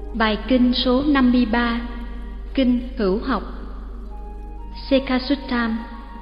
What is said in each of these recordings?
Bài kinh số 53, Kinh Hữu Học, Sekasuttam.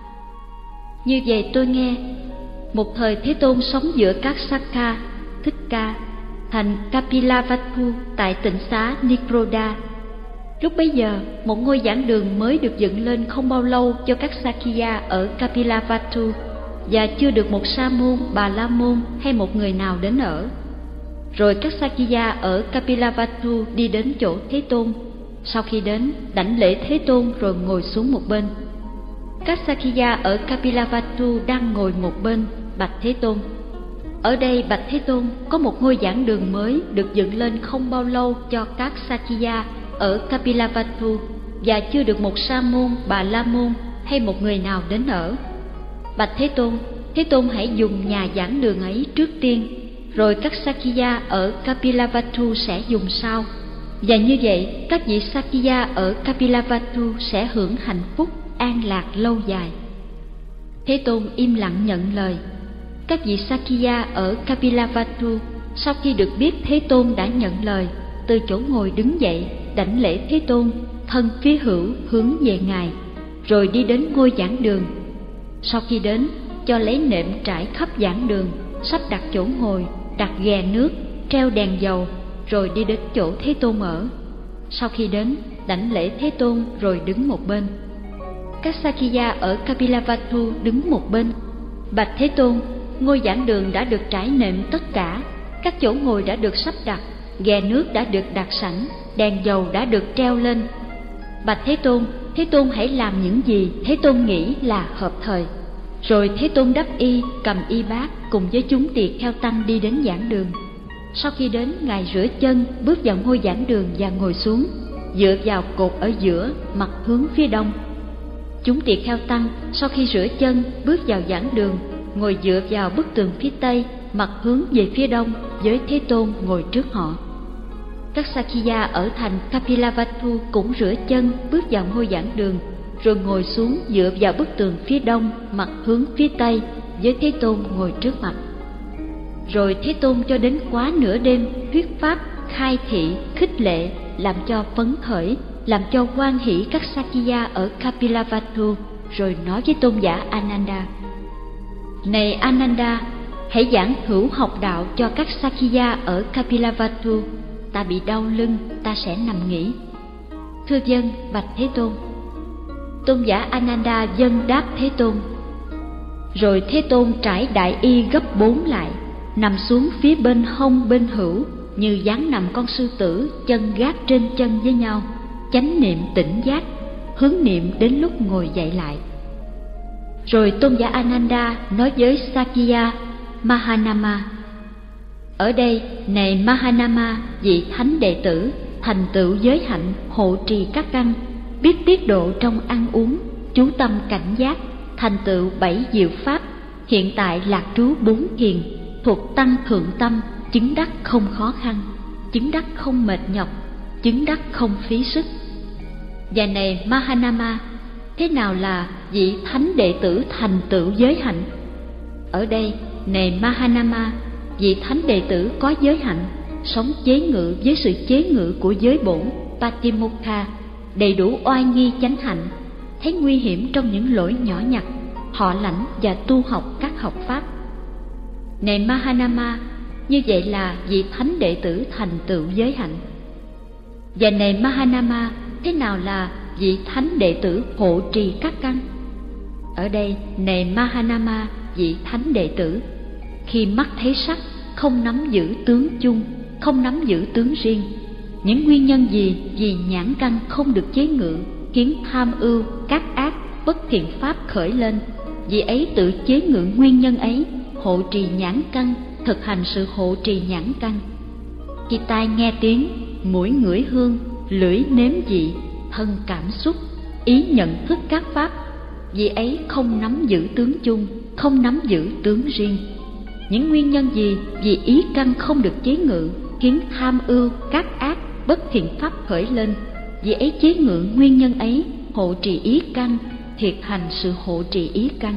Như vậy tôi nghe, một thời Thế Tôn sống giữa các Sakka, Thích Ca, thành Kapilavatthu tại tỉnh xá Nikroda. Lúc bấy giờ, một ngôi giảng đường mới được dựng lên không bao lâu cho các Sakya ở Kapilavatthu, và chưa được một sa môn, bà la môn hay một người nào đến ở. Rồi các Sakya ở Kapilavatthu đi đến chỗ Thế Tôn. Sau khi đến, đảnh lễ Thế Tôn rồi ngồi xuống một bên. Các Sakya ở Kapilavatthu đang ngồi một bên, bạch Thế Tôn: ở đây bạch Thế Tôn, có một ngôi giảng đường mới được dựng lên không bao lâu cho các Sakya ở Kapilavatthu, và chưa được một sa môn, bà la môn hay một người nào đến ở. Bạch Thế Tôn hãy dùng nhà giảng đường ấy trước tiên, rồi các Sakya ở Kapilavatthu sẽ dùng sau. Và như vậy, các vị Sakya ở Kapilavatthu sẽ hưởng hạnh phúc, an lạc lâu dài. Thế Tôn im lặng nhận lời. Các vị Sakya ở Kapilavatthu sau khi được biết Thế Tôn đã nhận lời, từ chỗ ngồi đứng dậy, đảnh lễ Thế Tôn, thân phía hữu hướng về Ngài, rồi đi đến ngôi giảng đường. Sau khi đến, cho lấy nệm trải khắp giảng đường, sắp đặt chỗ ngồi, đặt ghè nước, treo đèn dầu, rồi đi đến chỗ Thế Tôn ở. Sau khi đến, đảnh lễ Thế Tôn rồi đứng một bên. Các Sakya ở Kapilavatthu đứng một bên, bạch Thế Tôn, ngôi giảng đường đã được trải nệm tất cả, các chỗ ngồi đã được sắp đặt, ghè nước đã được đặt sẵn, đèn dầu đã được treo lên. Bạch Thế Tôn hãy làm những gì Thế Tôn nghĩ là hợp thời. Rồi Thế Tôn đắp y, cầm y bát cùng với chúng tỳ kheo tăng đi đến giảng đường. Sau khi đến, Ngài rửa chân, bước vào ngôi giảng đường và ngồi xuống, dựa vào cột ở giữa, mặt hướng phía đông. Chúng tỳ kheo tăng sau khi rửa chân, bước vào giảng đường, ngồi dựa vào bức tường phía tây, mặt hướng về phía đông, với Thế Tôn ngồi trước họ. Các Sakya ở thành Kapilavatthu cũng rửa chân, bước vào ngôi giảng đường, rồi ngồi xuống dựa vào bức tường phía đông, mặt hướng phía tây, với Thế Tôn ngồi trước mặt. Rồi Thế Tôn cho đến quá nửa đêm thuyết pháp, khai thị, khích lệ, làm cho phấn khởi, làm cho hoan hỷ các Sakya ở Kapilavatthu, rồi nói với tôn giả Ananda: này Ananda, hãy giảng hữu học đạo cho các Sakya ở Kapilavatthu. Ta bị đau lưng, ta sẽ nằm nghỉ. Thưa vâng, bạch Thế Tôn. Tôn giả Ananda vâng đáp Thế Tôn. Rồi Thế Tôn trải đại y gấp 4 lại, nằm xuống phía bên hông bên hữu, như dáng nằm con sư tử, chân gác trên chân với nhau, chánh niệm tỉnh giác, hướng niệm đến lúc ngồi dậy lại. Rồi tôn giả Ananda nói với Sakya Mahanama: ở đây, này Mahanama, vị thánh đệ tử, thành tựu giới hạnh, hộ trì các căn, biết tiết độ trong ăn uống, chú tâm cảnh giác, thành tựu 7 diệu pháp, hiện tại lạc trú 4 kiền, thuộc tăng thượng tâm, chứng đắc không khó khăn, chứng đắc không mệt nhọc, chứng đắc không phí sức. Và này Mahanama, thế nào là vị thánh đệ tử thành tựu giới hạnh? Ở đây, này Mahanama, vị thánh đệ tử có giới hạnh, sống chế ngự với sự chế ngự của giới bổn Patimokha, đầy đủ oai nghi chánh hạnh, thấy nguy hiểm trong những lỗi nhỏ nhặt, họ lãnh và tu học các học pháp. Này Mahanama, như vậy là vị thánh đệ tử thành tựu giới hạnh. Và này Mahanama, thế nào là vị thánh đệ tử hộ trì các căn? Ở đây, này Mahanama, vị thánh đệ tử, khi mắt thấy sắc, không nắm giữ tướng chung, không nắm giữ tướng riêng. Những nguyên nhân gì vì nhãn căn không được chế ngự, khiến tham ưu, các ác, bất thiện pháp khởi lên, vì ấy tự chế ngự nguyên nhân ấy, hộ trì nhãn căn, thực hành sự hộ trì nhãn căn. Khi tai nghe tiếng, mũi ngửi hương, lưỡi nếm vị, thân cảm xúc, ý nhận thức các pháp, vì ấy không nắm giữ tướng chung, không nắm giữ tướng riêng. Những nguyên nhân gì vì ý căn không được chế ngự, khiến tham ưu, các ác, bất thiện pháp khởi lên, vì ấy chế ngự nguyên nhân ấy, hộ trì ý căn, thiệt hành sự hộ trì ý căn.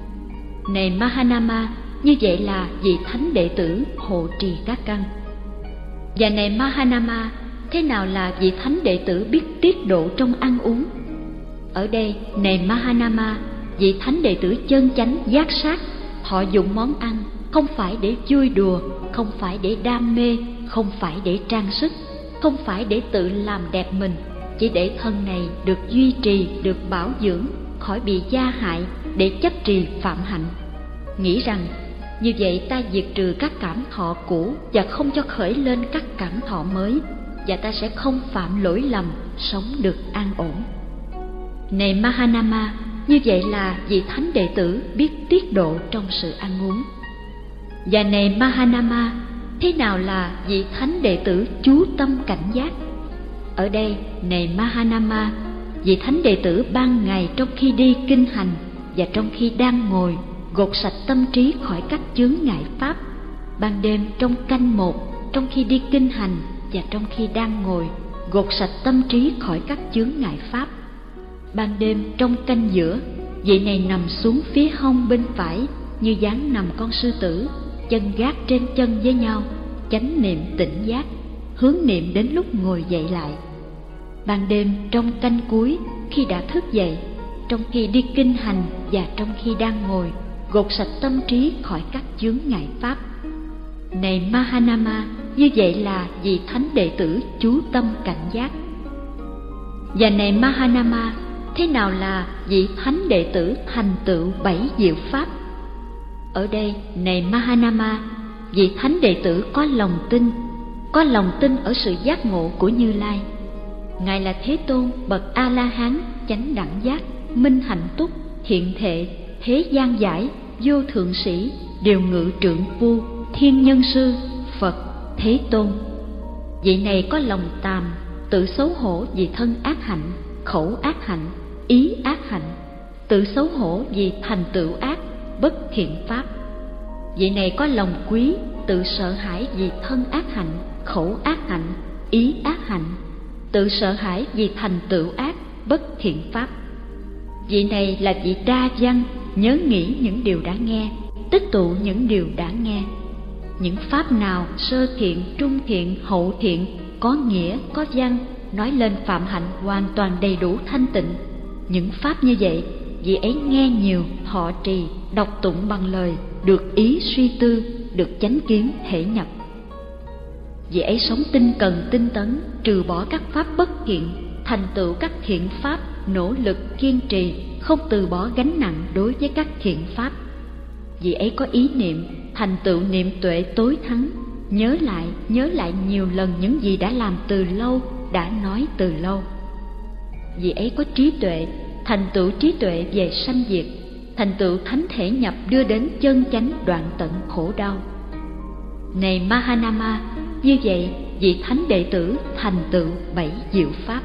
Này Mahanama, như vậy là vị thánh đệ tử hộ trì các căn. Và này Mahanama, thế thế nào là vị thánh đệ tử biết tiết độ trong ăn uống? Ở đây, này Mahanama, vị thánh đệ tử chân chánh giác sát, họ dùng món ăn không phải để vui đùa, không phải để đam mê, không phải để trang sức, không phải để tự làm đẹp mình, chỉ để thân này được duy trì, được bảo dưỡng, khỏi bị gia hại, để chấp trì phạm hạnh. Nghĩ rằng như vậy ta diệt trừ các cảm thọ cũ và không cho khởi lên các cảm thọ mới, và ta sẽ không phạm lỗi lầm, sống được an ổn. Này Mahanama, như vậy là vị thánh đệ tử biết tiết độ trong sự ăn uống. Và này Mahanama, thế nào là vị thánh đệ tử chú tâm cảnh giác? Ở đây, này Mahanama, vị thánh đệ tử ban ngày trong khi đi kinh hành và trong khi đang ngồi gột sạch tâm trí khỏi các chướng ngại pháp. Ban đêm trong canh một, trong khi đi kinh hành và trong khi đang ngồi gột sạch tâm trí khỏi các chướng ngại pháp. Ban đêm trong canh giữa, vị này nằm xuống phía hông bên phải như dáng nằm con sư tử, chân gác trên chân với nhau, chánh niệm tỉnh giác, hướng niệm đến lúc ngồi dậy lại. Ban đêm trong canh cuối, khi đã thức dậy, trong khi đi kinh hành và trong khi đang ngồi, gột sạch tâm trí khỏi các chướng ngại pháp. Này Mahanama, như vậy là vị thánh đệ tử chú tâm cảnh giác. Và này Mahanama, thế nào là vị thánh đệ tử thành tựu 7 diệu pháp? Ở đây, này Mahanama, vị thánh đệ tử có lòng tin ở sự giác ngộ của Như Lai. Ngài là Thế Tôn bậc A-la-hán, chánh đẳng giác, minh hạnh túc, thiện thệ, thế gian giải, vô thượng sĩ, điều ngự trượng phu, thiên nhân sư, Phật, Thế Tôn. Vị này có lòng tàm, tự xấu hổ vì thân ác hạnh, khẩu ác hạnh, ý ác hạnh, tự xấu hổ vì thành tựu ác, bất thiện pháp. Vị này có lòng quý, tự sợ hãi vì thân ác hạnh, khẩu ác hạnh, ý ác hạnh, tự sợ hãi vì thành tựu ác, bất thiện pháp. Vị này là vị đa văn, nhớ nghĩ những điều đã nghe, tích tụ những điều đã nghe. Những pháp nào sơ thiện, trung thiện, hậu thiện, có nghĩa, có văn, nói lên phạm hạnh hoàn toàn đầy đủ thanh tịnh. Những pháp như vậy, vị ấy nghe nhiều, thọ trì, đọc tụng bằng lời, được ý suy tư, được chánh kiến thể nhập. Vị ấy sống tinh cần tinh tấn, trừ bỏ các pháp bất thiện, thành tựu các thiện pháp, nỗ lực kiên trì, không từ bỏ gánh nặng đối với các thiện pháp. Vị ấy có ý niệm, thành tựu niệm tuệ tối thắng, nhớ lại nhiều lần những gì đã làm từ lâu, đã nói từ lâu. Vị ấy có trí tuệ, thành tựu trí tuệ về sanh diệt, thành tựu thánh thể nhập đưa đến chân chánh đoạn tận khổ đau. Này Mahanama, như vậy vị thánh đệ tử thành tựu 7 diệu pháp.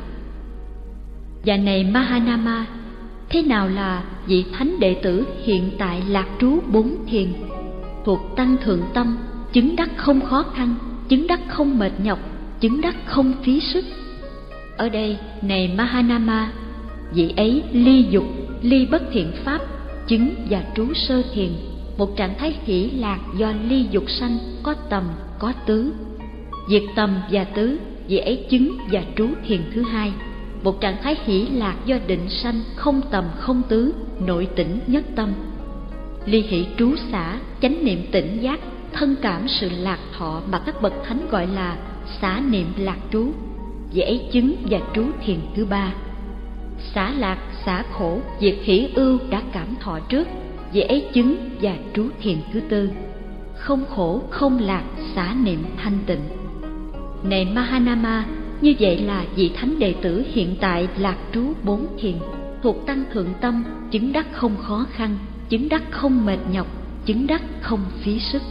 Và này Mahanama, thế nào là vị thánh đệ tử hiện tại lạc trú 4 thiền, thuộc tăng thượng tâm, chứng đắc không khó khăn, chứng đắc không mệt nhọc, chứng đắc không phí sức? Ở đây, này Mahanama, vị ấy ly dục, ly bất thiện pháp, chứng và trú sơ thiền, một trạng thái hỷ lạc do ly dục sanh, có tầm, có tứ. Diệt tầm và tứ, vị ấy chứng và trú thiền thứ hai, một trạng thái hỷ lạc do định sanh, không tầm không tứ, nội tỉnh nhất tâm. Ly hỷ trú xả, chánh niệm tỉnh giác, thân cảm sự lạc thọ mà các bậc thánh gọi là xả niệm lạc trú, vị ấy chứng và trú thiền thứ ba. Xả lạc, xả khổ, diệt hỷ ưu đã cảm thọ trước, vị ấy chứng và trú thiền thứ tư. Không khổ, không lạc, xả niệm thanh tịnh. Này Mahanama, như vậy là vị thánh đệ tử hiện tại lạc trú 4 thiền, thuộc tăng thượng tâm, chứng đắc không khó khăn, chứng đắc không mệt nhọc, chứng đắc không phí sức.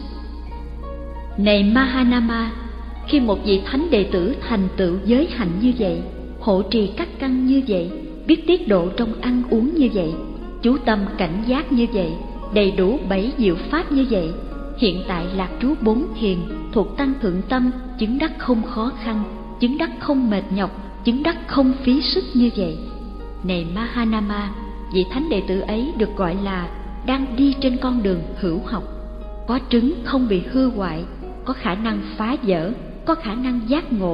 Này Mahanama, khi một vị thánh đệ tử thành tựu giới hạnh như vậy, hộ trì các căn như vậy, biết tiết độ trong ăn uống như vậy, chú tâm cảnh giác như vậy, đầy đủ 7 diệu pháp như vậy, hiện tại lạc trú 4 thiền, thuộc tăng thượng tâm, chứng đắc không khó khăn, chứng đắc không mệt nhọc, chứng đắc không phí sức như vậy. Này Mahanama, vị thánh đệ tử ấy được gọi là đang đi trên con đường hữu học, có trứng không bị hư hoại, có khả năng phá vỡ, có khả năng giác ngộ,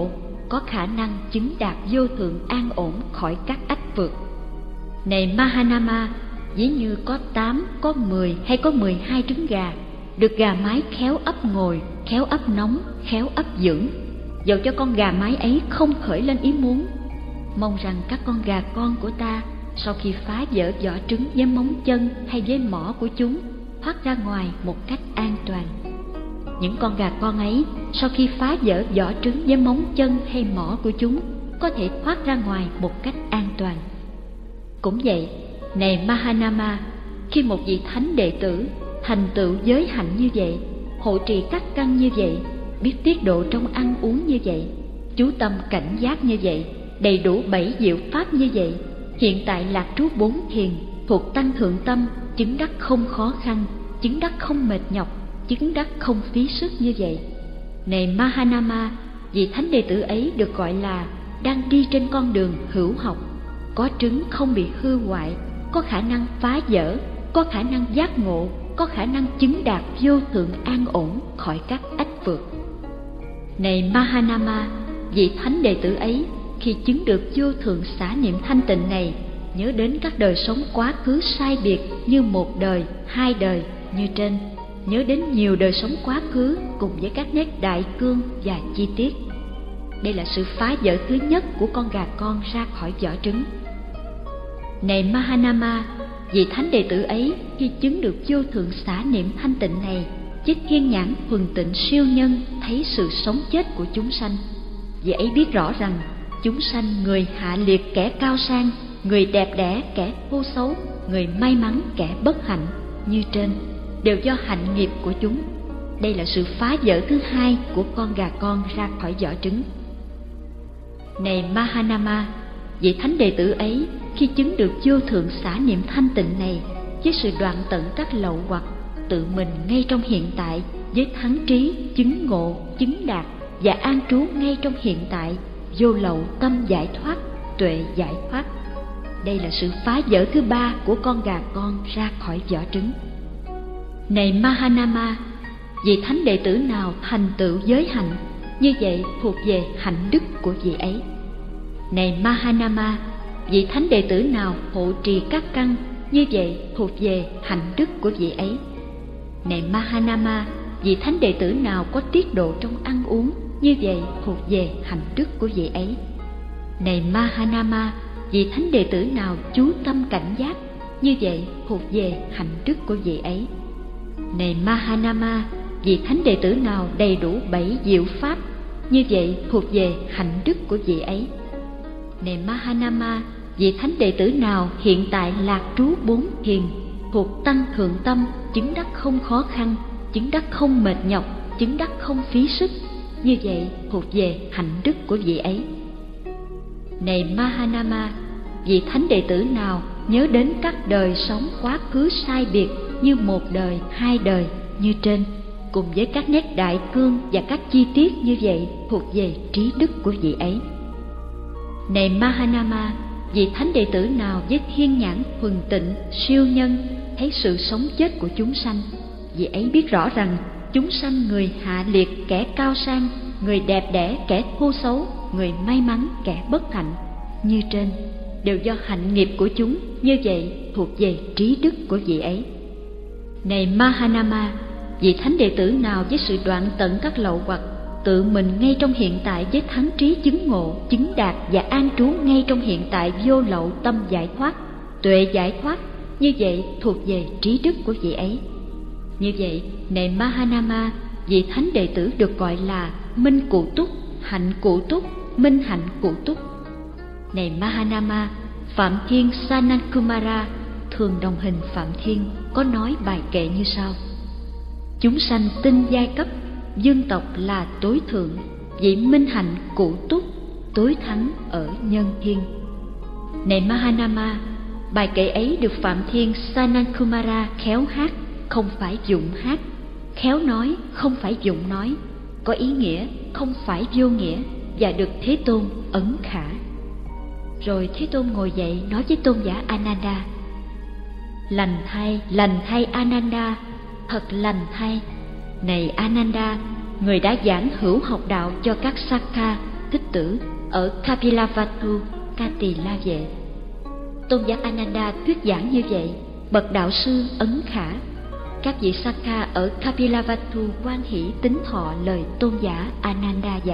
có khả năng chứng đạt vô thượng an ổn khỏi các ách vượt. Này Mahanama, ví như có 8, có 10 hay có 12 trứng gà, được gà mái khéo ấp ngồi, khéo ấp nóng, khéo ấp dưỡng, dẫu cho con gà mái ấy không khởi lên ý muốn. Mong rằng các con gà con của ta, sau khi phá vỡ vỏ trứng với móng chân hay với mỏ của chúng, thoát ra ngoài một cách an toàn. Những con gà con ấy, sau khi phá vỡ vỏ trứng với móng chân hay mỏ của chúng, có thể thoát ra ngoài một cách an toàn. Cũng vậy, này Mahanama, khi một vị thánh đệ tử thành tựu giới hạnh như vậy, hộ trì các căn như vậy, biết tiết độ trong ăn uống như vậy, chú tâm cảnh giác như vậy, đầy đủ 7 diệu pháp như vậy, hiện tại lạc trú 4 thiền, thuộc tăng thượng tâm, chứng đắc không khó khăn, chứng đắc không mệt nhọc, chứng đắc không phí sức như vậy. Này Mahanama, vị thánh đệ tử ấy được gọi là đang đi trên con đường hữu học, có trứng không bị hư hoại, có khả năng phá vỡ, có khả năng giác ngộ, có khả năng chứng đạt vô thượng an ổn khỏi các ách vượt. Này Mahanama, vị thánh đệ tử ấy khi chứng được vô thượng xả niệm thanh tịnh này, nhớ đến các đời sống quá khứ sai biệt như một đời, 2 đời như trên, nhớ đến nhiều đời sống quá khứ cùng với các nét đại cương và chi tiết. Đây là sự phá vỡ thứ nhất của con gà con ra khỏi vỏ trứng. Này Mahanama, vị thánh đệ tử ấy khi chứng được vô thượng xả niệm thanh tịnh này, với thiên nhãn thuần tịnh siêu nhân thấy sự sống chết của chúng sanh. Vị ấy biết rõ rằng chúng sanh người hạ liệt kẻ cao sang, người đẹp đẽ kẻ thô xấu, người may mắn kẻ bất hạnh như trên, đều do hạnh nghiệp của chúng. Đây là sự phá vỡ thứ hai của con gà con ra khỏi vỏ trứng. Này Mahanama, vị thánh đệ tử ấy khi chứng được vô thượng xả niệm thanh tịnh này, với sự đoạn tận các lậu hoặc, tự mình ngay trong hiện tại, với thắng trí, chứng ngộ, chứng đạt và an trú ngay trong hiện tại, vô lậu tâm giải thoát, tuệ giải thoát. Đây là sự phá vỡ thứ ba của con gà con ra khỏi vỏ trứng. Này Mahanama, vị thánh đệ tử nào thành tựu giới hạnh, như vậy thuộc về hạnh đức của vị ấy. Này Mahanama, vị thánh đệ tử nào hộ trì các căn, như vậy thuộc về hạnh đức của vị ấy. Này Mahanama, vị thánh đệ tử nào có tiết độ trong ăn uống, như vậy thuộc về hạnh đức của vị ấy. Này Mahanama, vị thánh đệ tử nào chú tâm cảnh giác, như vậy thuộc về hạnh đức của vị ấy. Này Mahanama, vị thánh đệ tử nào đầy đủ 7 diệu pháp, như vậy thuộc về hạnh đức của vị ấy. Này Mahanama, vị thánh đệ tử nào hiện tại lạc trú 4 thiền, thuộc tăng thượng tâm, chứng đắc không khó khăn, chứng đắc không mệt nhọc, chứng đắc không phí sức, như vậy thuộc về hạnh đức của vị ấy. Này Mahanama, vị thánh đệ tử nào nhớ đến các đời sống quá khứ sai biệt như một đời, 2 đời như trên, cùng với các nét đại cương và các chi tiết như vậy, thuộc về trí đức của vị ấy. Này Mahanama, vị thánh đệ tử nào với thiên nhãn thuần tịnh siêu nhân thấy sự sống chết của chúng sanh, vị ấy biết rõ rằng chúng sanh người hạ liệt kẻ cao sang, người đẹp đẽ kẻ thô xấu, người may mắn kẻ bất hạnh như trên, đều do hạnh nghiệp của chúng, như vậy thuộc về trí đức của vị ấy. Này Mahanama, vị thánh đệ tử nào với sự đoạn tận các lậu hoặc, tự mình ngay trong hiện tại với thắng trí chứng ngộ, chứng đạt và an trú ngay trong hiện tại vô lậu tâm giải thoát, tuệ giải thoát, như vậy thuộc về trí đức của vị ấy. Như vậy, này Mahanama, vị thánh đệ tử được gọi là minh cụ túc, hạnh cụ túc, minh hạnh cụ túc. Này Mahanama, Phạm Thiên Sanankumara, thường đồng hình Phạm Thiên, có nói bài kệ như sau: chúng sanh tinh giai cấp, dương tộc là tối thượng, vị minh hạnh cụ túc, tối thắng ở nhân thiên. Này Mahanama, bài kệ ấy được Phạm Thiên Sanankumara khéo hát, không phải dụng hát, khéo nói, không phải dụng nói, có ý nghĩa, không phải vô nghĩa, và được Thế Tôn ấn khả. Rồi Thế Tôn ngồi dậy nói với tôn giả Ananda: lành thay Ananda, thật lành thay. Này Ananda, người đã giảng hữu học đạo cho các Sakha, thích tử ở Kapilavatthu, Ca Tỳ La Vệ. Tôn giả Ananda thuyết giảng như vậy, bậc đạo sư Ấn Khả. Các vị Sakha ở Kapilavatthu hoan hỷ tín thọ lời tôn giả Ananda dạy.